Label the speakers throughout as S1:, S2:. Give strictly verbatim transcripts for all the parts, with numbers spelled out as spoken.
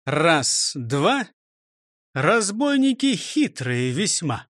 S1: Раз, два. Разбойники хитрые весьма.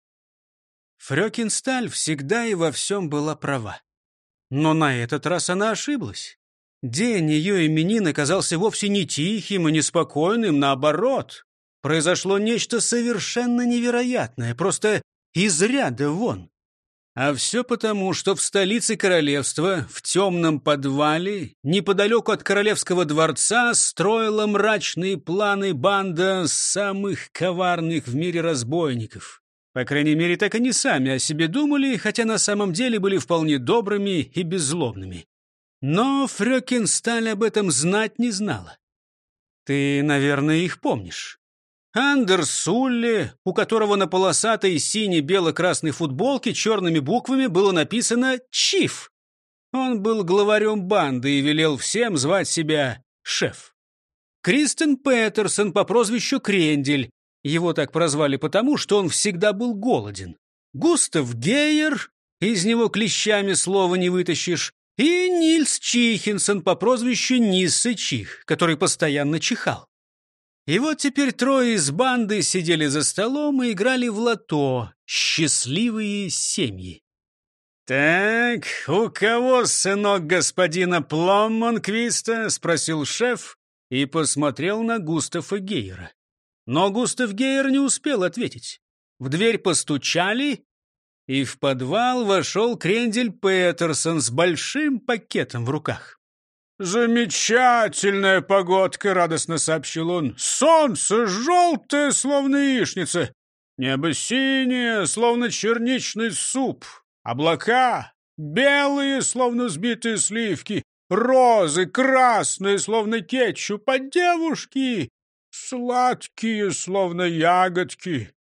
S1: Фрёкинсталь всегда и во всем была права. Но на этот раз она ошиблась. День ее именин оказался вовсе не тихим и неспокойным, наоборот. Произошло нечто совершенно невероятное, просто из ряда вон. А все потому, что в столице королевства, в темном подвале, неподалеку от королевского дворца, строила мрачные планы банда самых коварных в мире разбойников. По крайней мере, так они сами о себе думали, хотя на самом деле были вполне добрыми и беззлобными. Но Фрёкинсталь об этом знать не знала. Ты, наверное, их помнишь. Андерс Сулли, у которого на полосатой сине-бело-красной футболке черными буквами было написано «Чиф». Он был главарем банды и велел всем звать себя «Шеф». Кристен Петерсон по прозвищу Крендель. Его так прозвали потому, что он всегда был голоден. Густав Гейер, из него клещами слова не вытащишь. И Нильс Чихинсон по прозвищу Ниссы Чих, который постоянно чихал. И вот теперь трое из банды сидели за столом и играли в лото. Счастливые семьи. «Так, у кого сынок господина Пломмонквиста?» — спросил шеф и посмотрел на Густава Гейера. Но Густав Гейер не успел ответить. В дверь постучали, и в подвал вошел Крендель Петерсон с большим пакетом в руках. «Замечательная погодка!» — радостно сообщил он. «Солнце желтое, словно яичница, небо синее, словно черничный суп, облака белые, словно сбитые сливки, розы красные, словно кетчуп, а девушки сладкие, словно ягодки».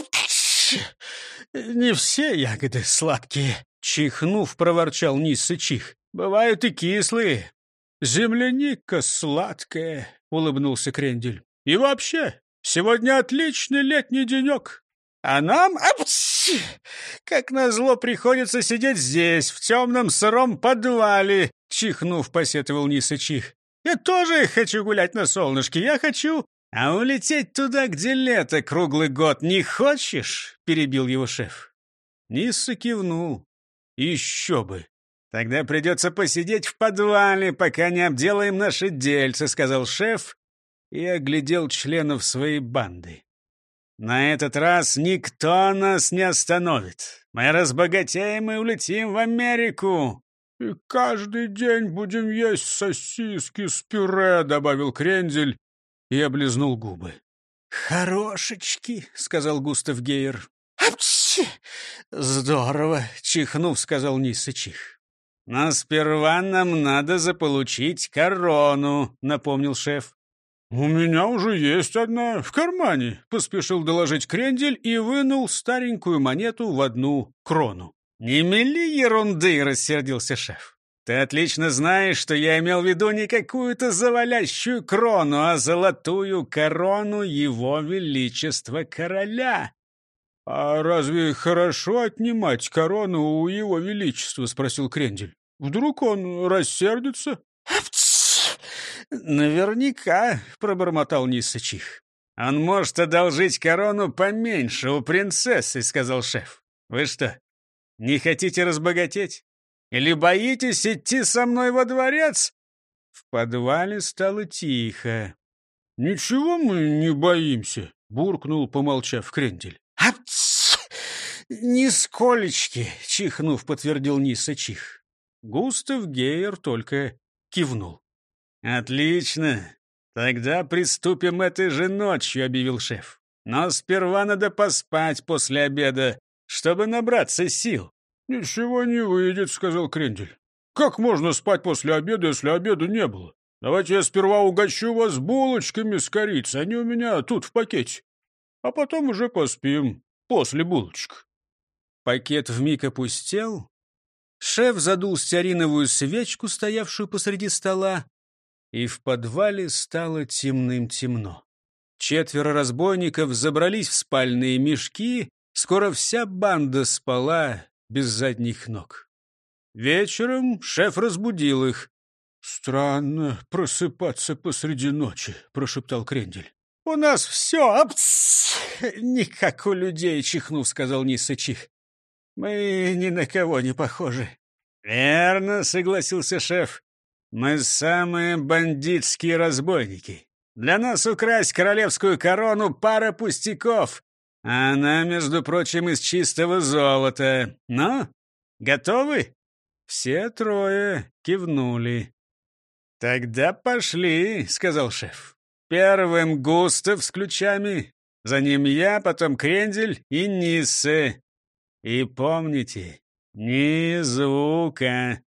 S1: «Не все ягоды сладкие», — чихнув, проворчал Нисса Чих. «Бывают и кислые». «Земляника сладкая», — улыбнулся Крендель. «И вообще, сегодня отличный летний денек. А нам, апс, как назло, приходится сидеть здесь, в темном сыром подвале», — чихнув, посетовал Нисса Чих. «Я тоже хочу гулять на солнышке, я хочу...» «А улететь туда, где лето круглый год, не хочешь?» — перебил его шеф. Нисса кивнул. «Еще бы. Тогда придется посидеть в подвале, пока не обделаем наши дельцы», — сказал шеф и оглядел членов своей банды. «На этот раз никто нас не остановит. Мы разбогатеем и улетим в Америку». «И каждый день будем есть сосиски с пюре», — добавил Крендель и облизнул губы. «Хорошечки», — сказал Густав Гейер. «Апчи! Здорово», — чихнув, сказал Нисса Чих. «Но сперва нам надо заполучить корону», — напомнил шеф. «У меня уже есть одна в кармане», — поспешил доложить Крендель и вынул старенькую монету в одну крону. «Не мели ерунды», — рассердился шеф. «Ты отлично знаешь, что я имел в виду не какую-то завалящую крону, а золотую корону его величества короля». «А разве хорошо отнимать корону у его величества?» — спросил Крендель. «Вдруг он рассердится?» «Наверняка», — пробормотал Нисса Чих. «Он может одолжить корону поменьше у принцессы», — сказал шеф. «Вы что, не хотите разбогатеть? Или боитесь идти со мной во дворец?» В подвале стало тихо. «Ничего мы не боимся», — буркнул, помолчав, Крендель. «Нисколечки», — чихнув, подтвердил Нисса Чих. Густав Гейер только кивнул. «Отлично. Тогда приступим этой же ночью», — объявил шеф. «Но сперва надо поспать после обеда, чтобы набраться сил». «Ничего не выйдет», — сказал Крендель. «Как можно спать после обеда, если обеда не было? Давайте я сперва угощу вас булочками с корицей, они у меня тут в пакете. А потом уже поспим после булочек». Пакет вмиг опустел. Шеф задул стеариновую свечку, стоявшую посреди стола, и в подвале стало темным-темно. Четверо разбойников забрались в спальные мешки, скоро вся банда спала без задних ног. Вечером шеф разбудил их. «Странно просыпаться посреди ночи», — прошептал Крендель. «У нас все не как у людей», — чихнув, сказал Ниса Чих. «Мы ни на кого не похожи». «Верно», — согласился шеф. «Мы самые бандитские разбойники. Для нас украсть королевскую корону — пара пустяков. А она, между прочим, из чистого золота. Ну, готовы?» Все трое кивнули. «Тогда пошли», — сказал шеф. «Первым Густав с ключами, за ним я, потом Крендель и Ниссе. И помните, ни звука».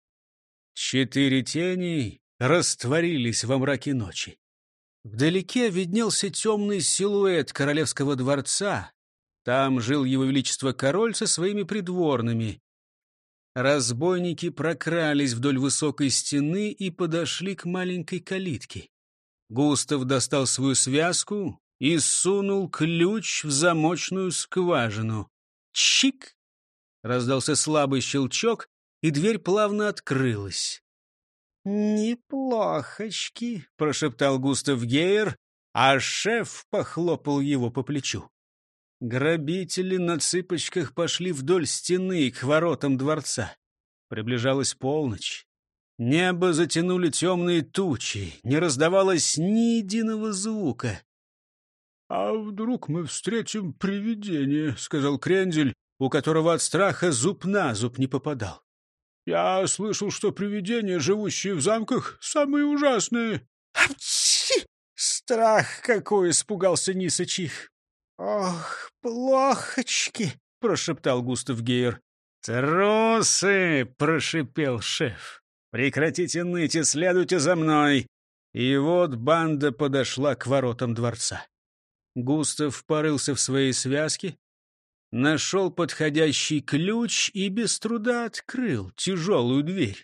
S1: Четыре тени растворились во мраке ночи. Вдалеке виднелся темный силуэт королевского дворца. Там жил его величество король со своими придворными. Разбойники прокрались вдоль высокой стены и подошли к маленькой калитке. Густав достал свою связку и сунул ключ в замочную скважину. Чик! Раздался слабый щелчок, и дверь плавно открылась. «Неплохочки», — прошептал Густав Гейер, а шеф похлопал его по плечу. Грабители на цыпочках пошли вдоль стены к воротам дворца. Приближалась полночь. Небо затянули темные тучи, не раздавалось ни единого звука. «А вдруг мы встретим привидение?» — сказал Крендель, у которого от страха зуб на зуб не попадал. «Я слышал, что привидения, живущие в замках, самые ужасные». «Апчхи! Страх какой!» — испугался Ниса Чих. «Ох, плохочки!» — прошептал Густав Гейер. «Трусы!» — прошипел шеф. «Прекратите ныть и следуйте за мной!» И вот банда подошла к воротам дворца. Густав порылся в своей связке, нашел подходящий ключ и без труда открыл тяжелую дверь.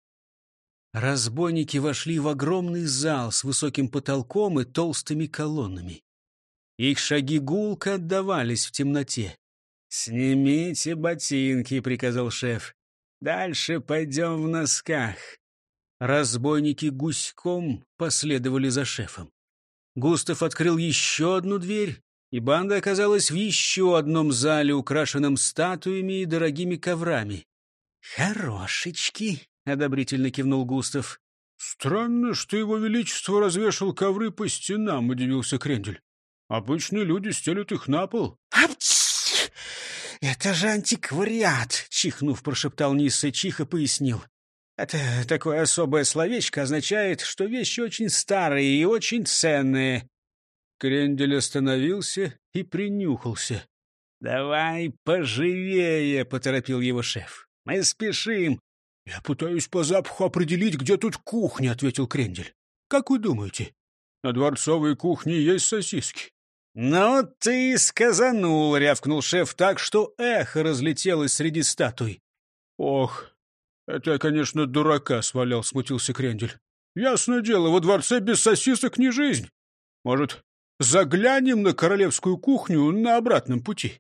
S1: Разбойники вошли в огромный зал с высоким потолком и толстыми колоннами. Их шаги гулко отдавались в темноте. «Снимите ботинки», — приказал шеф. «Дальше пойдем в носках». Разбойники гуськом последовали за шефом. Густав открыл еще одну дверь, и банда оказалась в еще одном зале, украшенном статуями и дорогими коврами. «Хорошечки», — одобрительно кивнул Густав. «Странно, что его величество развешал ковры по стенам», — удивился Крендель. «Обычные люди стелют их на пол». «Апчхи! Это же антиквариат!» — чихнув, прошептал Ниса Чих и пояснил. «Это такое особое словечко означает, что вещи очень старые и очень ценные». Крендель остановился и принюхался. «Давай поживее», — поторопил его шеф. «Мы спешим». «Я пытаюсь по запаху определить, где тут кухня», — ответил Крендель. «Как вы думаете, на дворцовой кухне есть сосиски?» «Ну ты сказанул», — рявкнул шеф так, что эхо разлетелось среди статуй. «Ох, это я, конечно, дурака свалял», — смутился Крендель. «Ясное дело, во дворце без сосисок не жизнь. Может, заглянем на королевскую кухню на обратном пути?»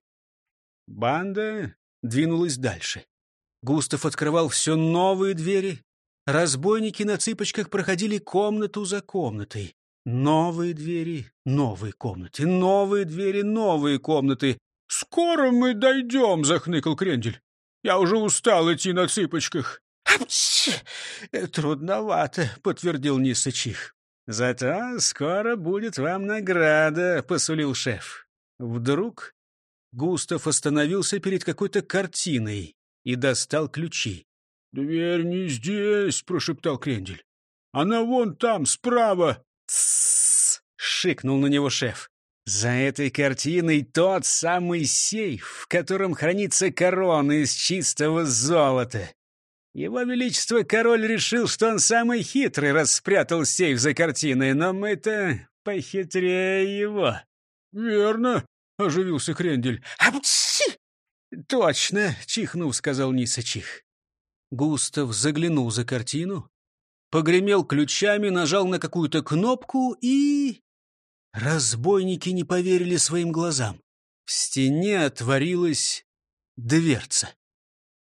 S1: Банда двинулась дальше. Густав открывал все новые двери. Разбойники на цыпочках проходили комнату за комнатой. Новые двери, новые комнаты, новые двери, новые комнаты. «Скоро мы дойдем», — захныкал Крендель. «Я уже устал идти на цыпочках». «Апчхи! Трудновато», — подтвердил Ниса Чих. «Зато скоро будет вам награда», — посулил шеф. Вдруг Густав остановился перед какой-то картиной и достал ключи. «Дверь не здесь», — прошептал Крендель. «Она вон там, справа». «Тссс!» — шикнул на него шеф. «За этой картиной тот самый сейф, в котором хранится корона из чистого золота. Его величество король решил, что он самый хитрый, раз спрятал сейф за картиной, но мы-то похитрее его». «Верно», — оживился Крендель. «Апчхи! «Точно!» — чихнув, сказал Ниса Чих. Густав заглянул за картину, погремел ключами, нажал на какую-то кнопку и... Разбойники не поверили своим глазам. В стене отворилась дверца.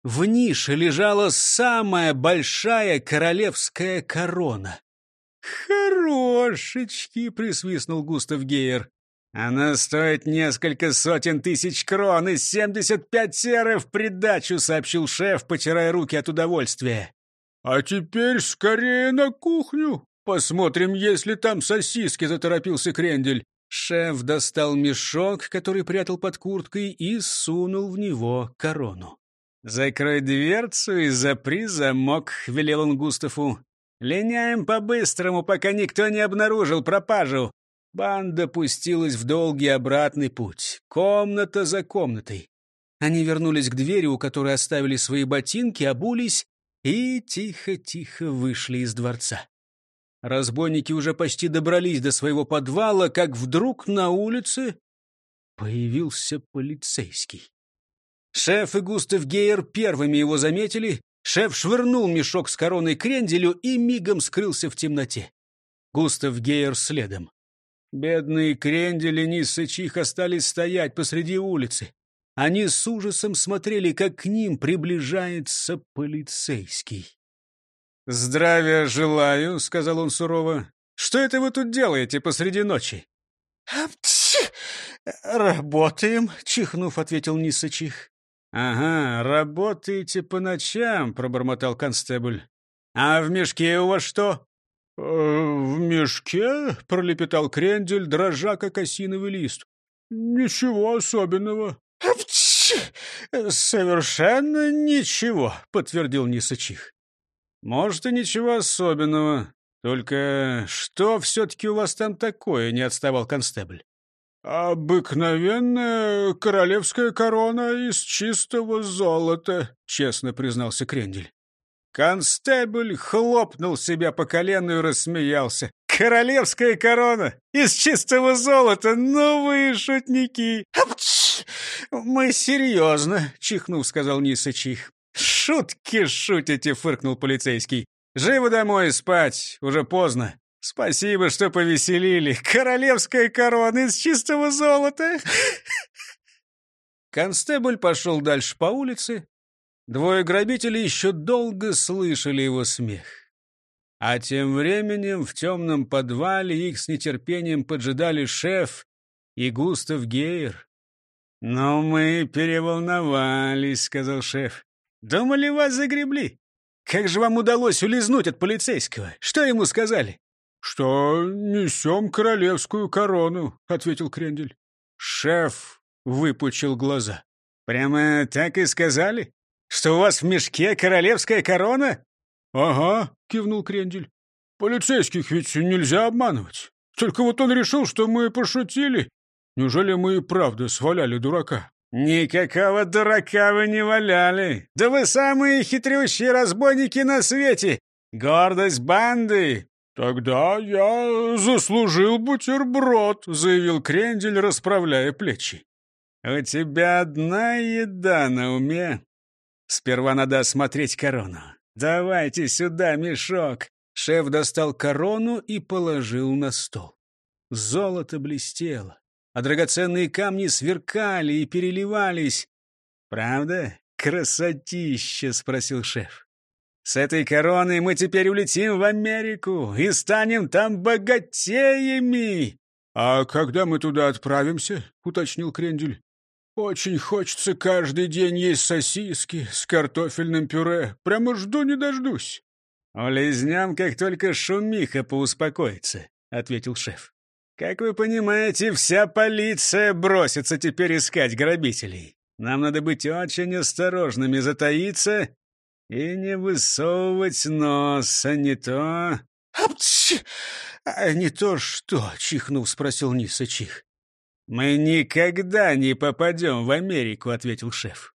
S1: В нише лежала самая большая королевская корона. «Хорошечки!» — присвистнул Густав Гейер. «Она стоит несколько сотен тысяч крон и семьдесят пять серы в придачу», — сообщил шеф, потирая руки от удовольствия. «А теперь скорее на кухню. Посмотрим, есть ли там сосиски», — заторопился Крендель. Шеф достал мешок, который прятал под курткой, и сунул в него корону. «Закрой дверцу и запри замок», — велел он Густаву. «Линяем по-быстрому, пока никто не обнаружил пропажу». Банда пустилась в долгий обратный путь, комната за комнатой. Они вернулись к двери, у которой оставили свои ботинки, обулись и тихо-тихо вышли из дворца. Разбойники уже почти добрались до своего подвала, как вдруг на улице появился полицейский. Шеф и Густав Гейер первыми его заметили. Шеф швырнул мешок с короной Кренделю и мигом скрылся в темноте. Густав Гейер следом. Бедные Крендель и Низ Сычих остались стоять посреди улицы. Они с ужасом смотрели, как к ним приближается полицейский. «Здравия желаю», — сказал он сурово. «Что это вы тут делаете посреди ночи?» «Работаем», — чихнув, ответил Низ Сычих. «Ага, работаете по ночам», — пробормотал констебль. «А в мешке у вас что?» «Э, «В мешке?» — пролепетал Крендель, дрожа, как осиновый лист. «Ничего особенного». «Совершенно ничего», — подтвердил Низ Сычих. «Может, и ничего особенного. Только что все-таки у вас там такое?» — не отставал констебль. «Обыкновенная королевская корона из чистого золота», — честно признался Крендель. Констебль хлопнул себя по колену и рассмеялся. «Королевская корона из чистого золота! Ну вы шутники!» «Мы серьезно», — чихнув, сказал Низ Сычих. «Шутки шутите», — фыркнул полицейский. «Живо домой спать, уже поздно. Спасибо, что повеселили. Королевская корона из чистого золота!» Констебль пошел дальше по улице. Двое грабителей еще долго слышали его смех. А тем временем в темном подвале их с нетерпением поджидали шеф и Густав Гейер. «Но мы переволновались», — сказал шеф. «Думали, вас загребли? Как же вам удалось улизнуть от полицейского? Что ему сказали?» «Что несем королевскую корону», — ответил Крендель. Шеф выпучил глаза. «Прямо так и сказали? Что у вас в мешке королевская корона?» «Ага», — кивнул Крендель. «Полицейских ведь нельзя обманывать. Только вот он решил, что мы пошутили. Неужели мы и правда сваляли дурака?» «Никакого дурака вы не валяли. Да вы самые хитрющие разбойники на свете. Гордость банды». «Тогда я заслужил бутерброд», — заявил Крендель, расправляя плечи. «У тебя одна еда на уме. Сперва надо осмотреть корону. Давайте сюда мешок». Шеф достал корону и положил на стол. Золото блестело, а драгоценные камни сверкали и переливались. «Правда? Красотища?» — спросил шеф. «С этой короной мы теперь улетим в Америку и станем там богатеями!» «А когда мы туда отправимся?» — уточнил Крендель. «Очень хочется каждый день есть сосиски с картофельным пюре. Прямо жду не дождусь». «Улизнем, как только шумиха поуспокоится», — ответил шеф. «Как вы понимаете, вся полиция бросится теперь искать грабителей. Нам надо быть очень осторожными, затаиться и не высовывать нос, а не то...» «А не то что?» — чихнув, спросил Низ Сычих. «Мы никогда не попадем в Америку», — ответил шеф.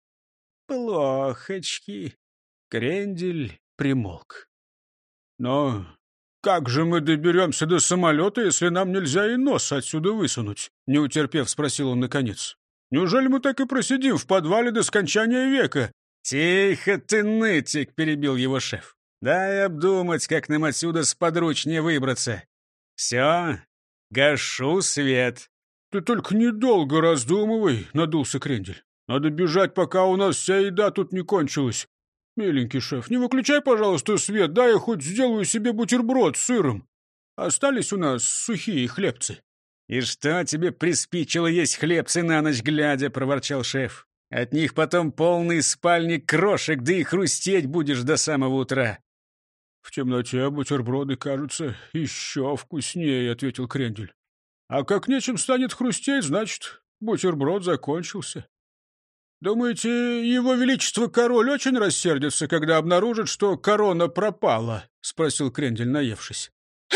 S1: «Плохочки». Крендель примолк. «Но как же мы доберемся до самолета, если нам нельзя и нос отсюда высунуть?» — не утерпев, спросил он наконец. «Неужели мы так и просидим в подвале до скончания века?» «Тихо ты, нытик!» — перебил его шеф. «Дай обдумать, как нам отсюда сподручнее выбраться. Все, гашу свет». «Ты только недолго раздумывай», — надулся Крендель. Надо бежать, пока у нас вся еда тут не кончилась. Миленький шеф, не выключай, пожалуйста, свет, дай я хоть сделаю себе бутерброд с сыром. Остались у нас сухие хлебцы». «И что тебе приспичило есть хлебцы на ночь глядя?» — проворчал шеф. «От них потом полный спальник крошек, да и хрустеть будешь до самого утра». «В темноте бутерброды кажутся еще вкуснее», — ответил Крендель. «А как нечем станет хрустеть, значит, бутерброд закончился». «Думаете, его величество король очень рассердится, когда обнаружит, что корона пропала?» — спросил Крендель, наевшись.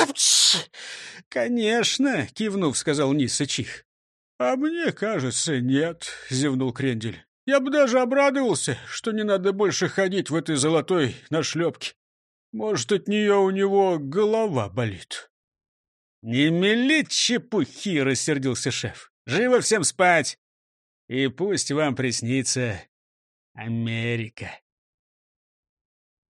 S1: «Конечно», — кивнув, сказал Ниса Чих. «А мне кажется, нет», — зевнул Крендель. «Я бы даже обрадовался, что не надо больше ходить в этой золотой нашлепке. Может, от нее у него голова болит». «Не мели чепухи», — рассердился шеф. «Живо всем спать! И пусть вам приснится Америка».